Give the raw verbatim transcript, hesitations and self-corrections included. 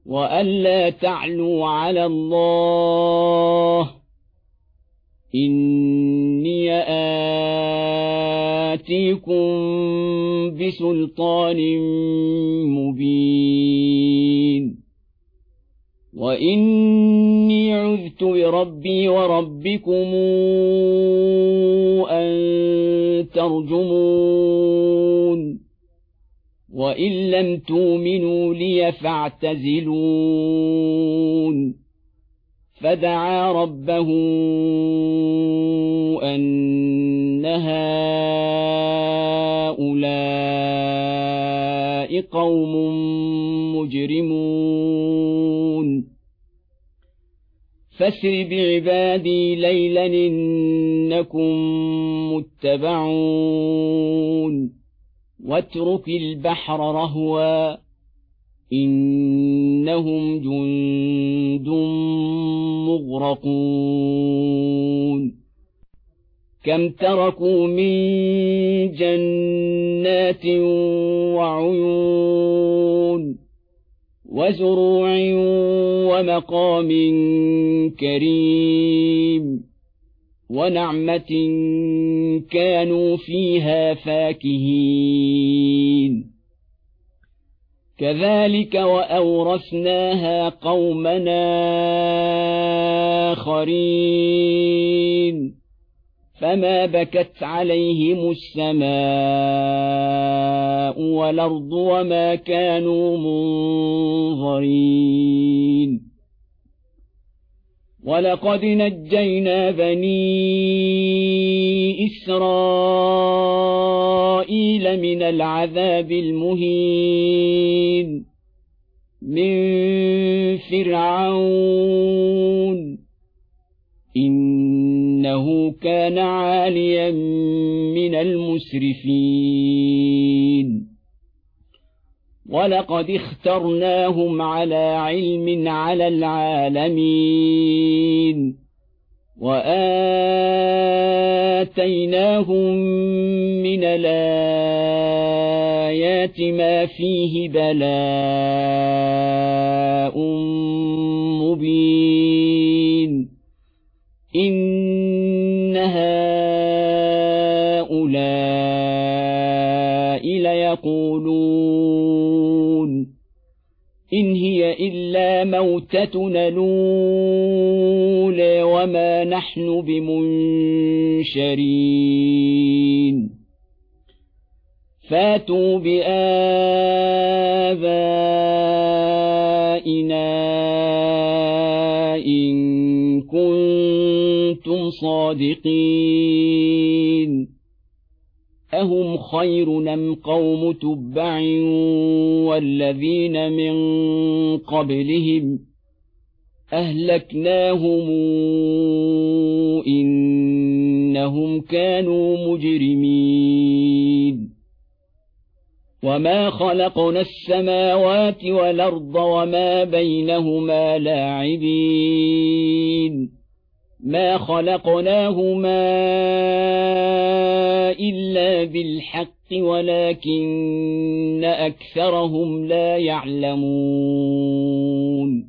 وألا تعلوا على الله إني آتيكم بسلطان مبين وإني عذت بربي وربكم أن ترجمون وإن لم تؤمنوا لي فاعتزلون فدعا ربه أن هؤلاء قوم مجرمون فاسر بعبادي ليلا إنكم متبعون واترك البحر رهوا إنهم جند مغرقون كم تركوا من جنات وعيون وزروع ومقام كريم ونعمة كانوا فيها فاكهين كذلك وأورثناها قومنا آخرين فما بكت عليهم السماء والأرض وما كانوا منظرين ولقد نجينا بني إسرائيل من العذاب المهين من فرعون إنه كان عاليا من المسرفين ولقد اخترناهم على علم على العالمين وآتيناهم من الآيات ما فيه بلاء مبين إن هؤلاء ليقولون إن هي إلا موتتنا الأولى وما نحن بمنشرين فاتوا بآبائنا إن كنتم صادقين أهم خير أم قوم تبع والذين من قبلهم أهلكناهم إنهم كانوا مجرمين وما خلقنا السماوات والأرض وما بينهما لاعبين ما خلقناهما إلا بالحق ولكن أكثرهم لا يعلمون